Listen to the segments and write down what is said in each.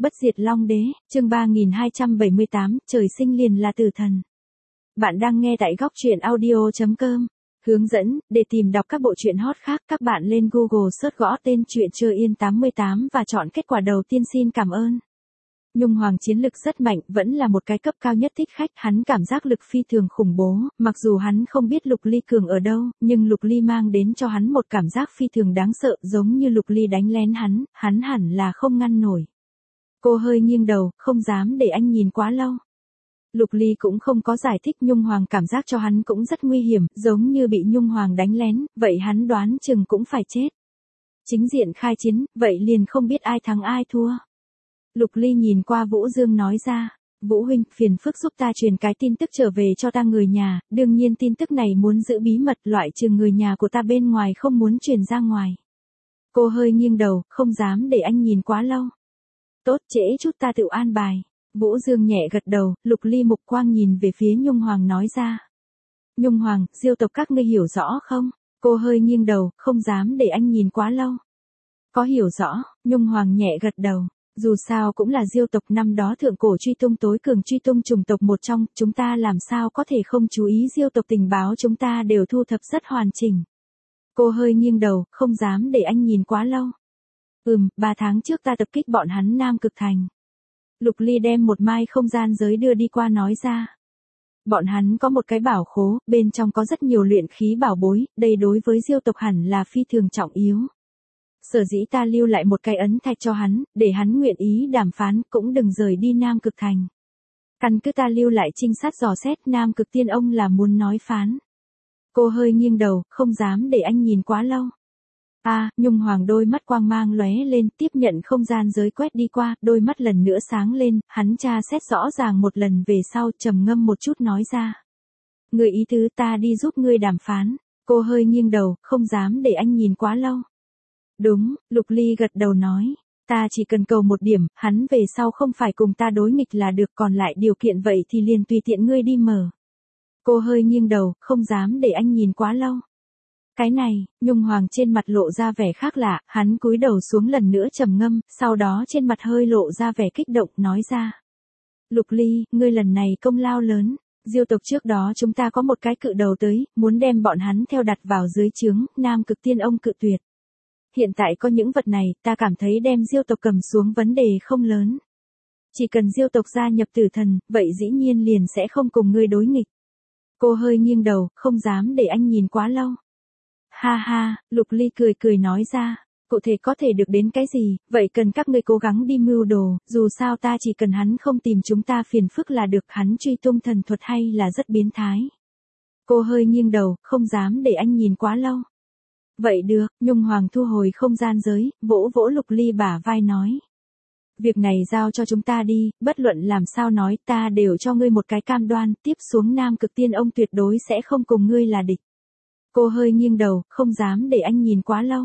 Bất diệt Long Đế, chương 3278, trời sinh liền là tử thần. Bạn đang nghe tại góc truyện audio.com. Hướng dẫn, để tìm đọc các bộ truyện hot khác, các bạn lên Google search gõ tên truyện Chưa Yên 88 và chọn kết quả đầu tiên. Xin cảm ơn. Nhung Hoàng chiến lực rất mạnh, vẫn là một cái cấp cao nhất thích khách, hắn cảm giác lực phi thường khủng bố, mặc dù hắn không biết Lục Ly cường ở đâu, nhưng Lục Ly mang đến cho hắn một cảm giác phi thường đáng sợ, giống như Lục Ly đánh lén hắn hẳn là không ngăn nổi. Cô hơi nghiêng đầu, không dám để anh nhìn quá lâu. Lục Ly cũng không có giải thích, Nhung Hoàng cảm giác cho hắn cũng rất nguy hiểm, giống như bị Nhung Hoàng đánh lén, vậy hắn đoán chừng cũng phải chết. Chính diện khai chiến, vậy liền không biết ai thắng ai thua. Lục Ly nhìn qua Vũ Dương nói ra, Vũ huynh, phiền phức giúp ta truyền cái tin tức trở về cho ta người nhà, đương nhiên tin tức này muốn giữ bí mật, loại trừ người nhà của ta bên ngoài không muốn truyền ra ngoài. Cô hơi nghiêng đầu, không dám để anh nhìn quá lâu. Tốt, trễ chút ta tự an bài. Vũ Dương nhẹ gật đầu, Lục Ly mục quang nhìn về phía Nhung Hoàng nói ra. Nhung Hoàng, Diêu tộc các ngươi hiểu rõ không? Cô hơi nghiêng đầu, không dám để anh nhìn quá lâu. Có hiểu rõ, Nhung Hoàng nhẹ gật đầu. Dù sao cũng là Diêu tộc, năm đó thượng cổ truy tung tối cường truy tung chủng tộc một trong, chúng ta làm sao có thể không chú ý Diêu tộc, tình báo chúng ta đều thu thập rất hoàn chỉnh. Cô hơi nghiêng đầu, không dám để anh nhìn quá lâu. 3 tháng trước ta tập kích bọn hắn Nam Cực Thành. Lục Ly đem một mai không gian giới đưa đi qua nói ra. Bọn hắn có một cái bảo khố, bên trong có rất nhiều luyện khí bảo bối, đây đối với Diêu tộc hẳn là phi thường trọng yếu. Sở dĩ ta lưu lại một cái ấn thạch cho hắn, để hắn nguyện ý đàm phán, cũng đừng rời đi Nam Cực Thành. Căn cứ ta lưu lại trinh sát dò xét, Nam Cực Tiên ông là muốn nói phán. Cô hơi nghiêng đầu, không dám để anh nhìn quá lâu. Nhung Hoàng đôi mắt quang mang lóe lên, tiếp nhận không gian giới quét đi qua, đôi mắt lần nữa sáng lên, hắn tra xét rõ ràng một lần về sau, trầm ngâm một chút nói ra. Người ý tứ ta đi giúp ngươi đàm phán. Cô hơi nghiêng đầu, không dám để anh nhìn quá lâu. Đúng, Lục Ly gật đầu nói. Ta chỉ cần cầu một điểm, hắn về sau không phải cùng ta đối nghịch là được, còn lại điều kiện vậy thì liền tùy tiện ngươi đi mở. Cô hơi nghiêng đầu, không dám để anh nhìn quá lâu. Cái này, Nhung Hoàng trên mặt lộ ra vẻ khác lạ, hắn cúi đầu xuống lần nữa trầm ngâm, sau đó trên mặt hơi lộ ra vẻ kích động, nói ra. Lục Ly, ngươi lần này công lao lớn, Diêu tộc trước đó chúng ta có một cái cự đầu tới, muốn đem bọn hắn theo đặt vào dưới trướng, Nam Cực Tiên ông cự tuyệt. Hiện tại có những vật này, ta cảm thấy đem Diêu tộc cầm xuống vấn đề không lớn. Chỉ cần Diêu tộc gia nhập tử thần, vậy dĩ nhiên liền sẽ không cùng ngươi đối nghịch. Cô hơi nghiêng đầu, không dám để anh nhìn quá lâu. Ha ha, Lục Ly cười cười nói ra, cụ thể có thể được đến cái gì, vậy cần các ngươi cố gắng đi mưu đồ, dù sao ta chỉ cần hắn không tìm chúng ta phiền phức là được, hắn truy tung thần thuật hay là rất biến thái. Cô hơi nghiêng đầu, không dám để anh nhìn quá lâu. Vậy được, Nhung Hoàng thu hồi không gian giới, vỗ vỗ Lục Ly bả vai nói. Việc này giao cho chúng ta đi, bất luận làm sao nói, ta đều cho ngươi một cái cam đoan, tiếp xuống Nam Cực Tiên ông tuyệt đối sẽ không cùng ngươi là địch. Cô hơi nghiêng đầu, không dám để anh nhìn quá lâu.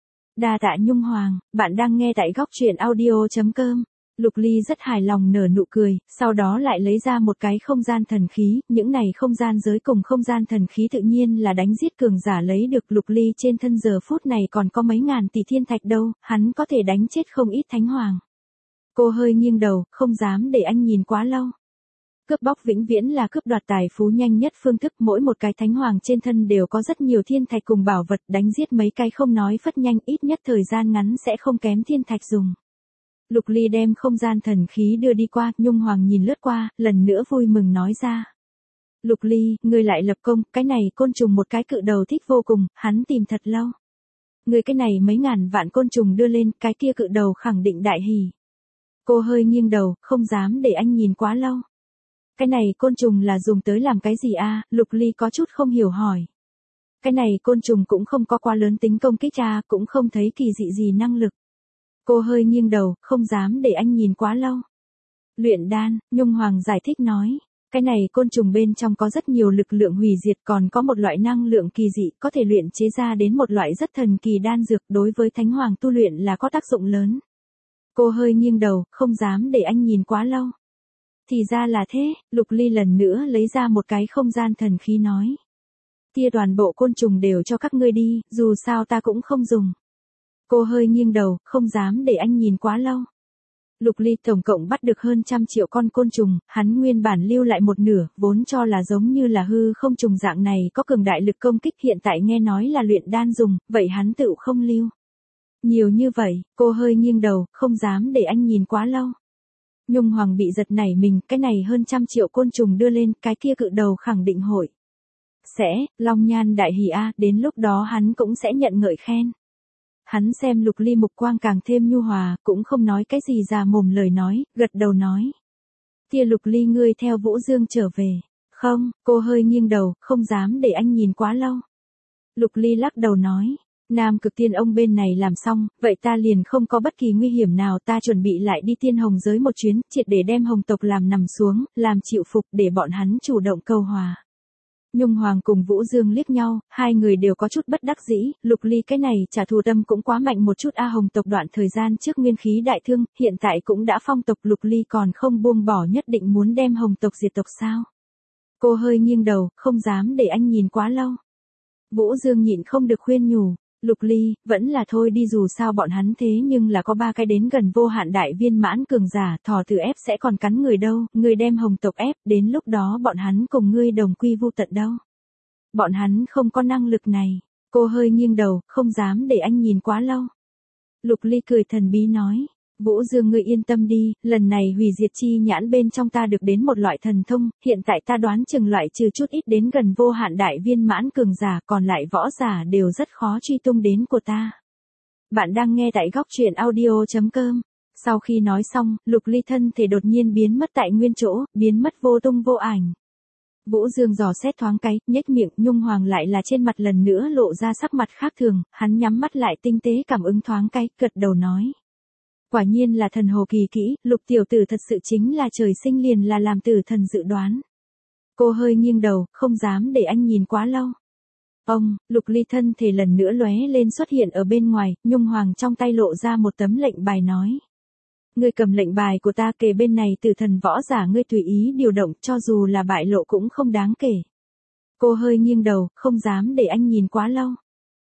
Đa tạ Nhung Hoàng, bạn đang nghe tại góc truyện audio.com. Lục Ly rất hài lòng nở nụ cười, sau đó lại lấy ra một cái không gian thần khí, những này không gian giới cùng không gian thần khí tự nhiên là đánh giết cường giả lấy được. Lục Ly trên thân giờ phút này còn có mấy ngàn tỷ thiên thạch đâu, hắn có thể đánh chết không ít thánh hoàng. Cô hơi nghiêng đầu, không dám để anh nhìn quá lâu. Cướp bóc vĩnh viễn là cướp đoạt tài phú nhanh nhất phương thức, mỗi một cái thánh hoàng trên thân đều có rất nhiều thiên thạch cùng bảo vật, đánh giết mấy cái không nói phất nhanh, ít nhất thời gian ngắn sẽ không kém thiên thạch dùng. Lục Ly đem không gian thần khí đưa đi qua, Nhung Hoàng nhìn lướt qua, lần nữa vui mừng nói ra. Lục Ly, ngươi lại lập công, cái này côn trùng một cái cự đầu thích vô cùng, hắn tìm thật lâu. Ngươi cái này mấy ngàn vạn côn trùng đưa lên, cái kia cự đầu khẳng định đại hỉ. Cô hơi nghiêng đầu, không dám để anh nhìn quá lâu. Cái này côn trùng là dùng tới làm cái gì a? Lục Ly có chút không hiểu hỏi. Cái này côn trùng cũng không có quá lớn tính công kích cũng không thấy kỳ dị gì năng lực. Cô hơi nghiêng đầu, không dám để anh nhìn quá lâu. Luyện đan, Nhung Hoàng giải thích nói. Cái này côn trùng bên trong có rất nhiều lực lượng hủy diệt, còn có một loại năng lượng kỳ dị, có thể luyện chế ra đến một loại rất thần kỳ đan dược, đối với thánh hoàng tu luyện là có tác dụng lớn. Cô hơi nghiêng đầu, không dám để anh nhìn quá lâu. Thì ra là thế, Lục Ly lần nữa lấy ra một cái không gian thần khí nói. Kia toàn bộ côn trùng đều cho các ngươi đi, dù sao ta cũng không dùng. Cô hơi nghiêng đầu, không dám để anh nhìn quá lâu. Lục Ly tổng cộng bắt được hơn 100 triệu con côn trùng, hắn nguyên bản lưu lại một nửa, vốn cho là giống như là hư không trùng dạng này có cường đại lực công kích, hiện tại nghe nói là luyện đan dùng, vậy hắn tựu không lưu. Nhiều như vậy, cô hơi nghiêng đầu, không dám để anh nhìn quá lâu. Nhung Hoàng bị giật nảy mình, cái này hơn 100 triệu côn trùng đưa lên, cái kia cự đầu khẳng định hội. Long nhan đại hỉ a, đến lúc đó hắn cũng sẽ nhận ngợi khen. Hắn xem Lục Ly mục quang càng thêm nhu hòa, cũng không nói cái gì già mồm lời nói, gật đầu nói. Kia Lục Ly ngươi theo Vũ Dương trở về. Không, cô hơi nghiêng đầu, không dám để anh nhìn quá lâu. Lục Ly lắc đầu nói. Nam Cực Tiên ông bên này làm xong, vậy ta liền không có bất kỳ nguy hiểm nào, ta chuẩn bị lại đi Tiên Hồng giới một chuyến, triệt để đem Hồng tộc làm nằm xuống, làm chịu phục để bọn hắn chủ động cầu hòa. Nhung Hoàng cùng Vũ Dương liếc nhau, hai người đều có chút bất đắc dĩ, Lục Ly cái này trả thù tâm cũng quá mạnh một chút a. Hồng tộc đoạn thời gian trước nguyên khí đại thương, hiện tại cũng đã phong tộc, Lục Ly còn không buông bỏ, nhất định muốn đem Hồng tộc diệt tộc sao? Cô hơi nghiêng đầu, không dám để anh nhìn quá lâu. Vũ Dương nhịn không được khuyên nhủ. Lục Ly, vẫn là thôi đi, dù sao bọn hắn thế nhưng là có 3 cái đến gần vô hạn đại viên mãn cường giả, thỏ tử ép sẽ còn cắn người đâu, ngươi đem Hồng tộc ép, đến lúc đó bọn hắn cùng ngươi đồng quy vu tận đâu. Bọn hắn không có năng lực này. Cô hơi nghiêng đầu, không dám để anh nhìn quá lâu. Lục Ly cười thần bí nói. Vũ Dương ngươi yên tâm đi, lần này hủy diệt chi nhãn bên trong ta được đến một loại thần thông, hiện tại ta đoán chừng loại trừ chút ít đến gần vô hạn đại viên mãn cường giả, còn lại võ giả đều rất khó truy tung đến của ta. Bạn đang nghe tại góc truyện audio.com. Sau khi nói xong, Lục Ly thân thể đột nhiên biến mất tại nguyên chỗ, biến mất vô tung vô ảnh. Vũ Dương dò xét thoáng cái, nhếch miệng, Nhung Hoàng lại là trên mặt lần nữa lộ ra sắc mặt khác thường, hắn nhắm mắt lại tinh tế cảm ứng thoáng cái, gật đầu nói. Quả nhiên là thần hồ kỳ kỹ, Lục tiểu tử thật sự chính là trời sinh liền là làm tử thần dự đoán. Cô hơi nghiêng đầu, không dám để anh nhìn quá lâu. Lục Ly thân thể lần nữa lóe lên xuất hiện ở bên ngoài, Nhung Hoàng trong tay lộ ra một tấm lệnh bài nói. Ngươi cầm lệnh bài của ta, kề bên này tử thần võ giả, ngươi tùy ý điều động, cho dù là bại lộ cũng không đáng kể. Cô hơi nghiêng đầu, không dám để anh nhìn quá lâu.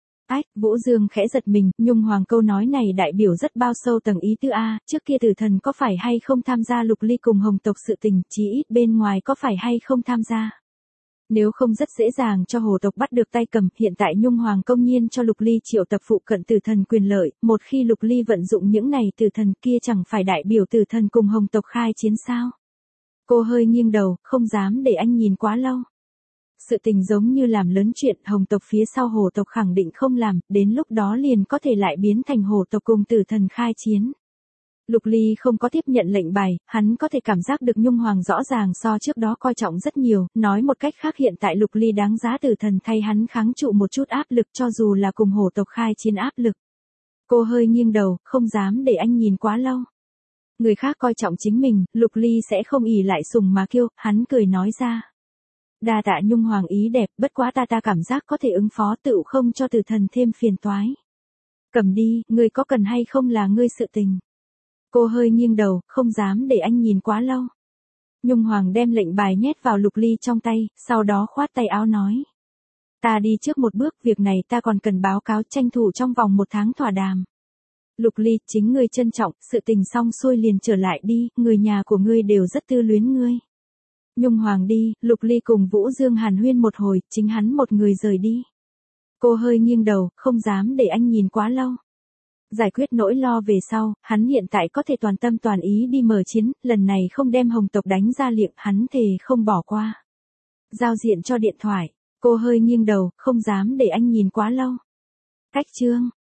Vũ Dương khẽ giật mình, Nhung Hoàng câu nói này đại biểu rất bao sâu tầng ý tứ a, trước kia tử thần có phải hay không tham gia Lục Ly cùng Hồng tộc sự tình, chí ít bên ngoài có phải hay không tham gia. Nếu không rất dễ dàng cho Hồ tộc bắt được tay cầm, hiện tại Nhung Hoàng công nhiên cho Lục Ly triệu tập phụ cận tử thần quyền lợi, một khi Lục Ly vận dụng những này tử thần kia chẳng phải đại biểu tử thần cùng Hồng tộc khai chiến sao. Cô hơi nghiêng đầu, không dám để anh nhìn quá lâu. Sự tình giống như làm lớn chuyện, Hồng tộc phía sau Hồ tộc khẳng định không làm, đến lúc đó liền có thể lại biến thành Hồ tộc cùng tử thần khai chiến. Lục Ly không có tiếp nhận lệnh bài, hắn có thể cảm giác được Nhung Hoàng rõ ràng so trước đó coi trọng rất nhiều, nói một cách khác hiện tại Lục Ly đáng giá tử thần thay hắn kháng trụ một chút áp lực, cho dù là cùng Hồ tộc khai chiến áp lực. Cô hơi nghiêng đầu, không dám để anh nhìn quá lâu. Người khác coi trọng chính mình, Lục Ly sẽ không ỷ lại sùng mà kiêu, hắn cười nói ra. Đa tạ Nhung Hoàng ý đẹp, bất quá ta cảm giác có thể ứng phó, tựu không cho tử thần thêm phiền toái. Cầm đi, ngươi có cần hay không là ngươi sự tình. Cô hơi nghiêng đầu, không dám để anh nhìn quá lâu. Nhung Hoàng đem lệnh bài nhét vào Lục Ly trong tay, sau đó khoát tay áo nói. Ta đi trước một bước, việc này ta còn cần báo cáo, tranh thủ trong vòng 1 tháng thỏa đàm. Lục Ly, chính ngươi trân trọng, sự tình xong xuôi liền trở lại đi, người nhà của ngươi đều rất tư luyến ngươi. Nhung Hoàng đi, Lục Ly cùng Vũ Dương hàn huyên một hồi, chính hắn một người rời đi. Cô hơi nghiêng đầu, không dám để anh nhìn quá lâu. Giải quyết nỗi lo về sau, hắn hiện tại có thể toàn tâm toàn ý đi mở chiến, lần này không đem Hồng tộc đánh ra liệng, hắn thề không bỏ qua. Giao diện cho điện thoại, cô hơi nghiêng đầu, không dám để anh nhìn quá lâu. Cách chương.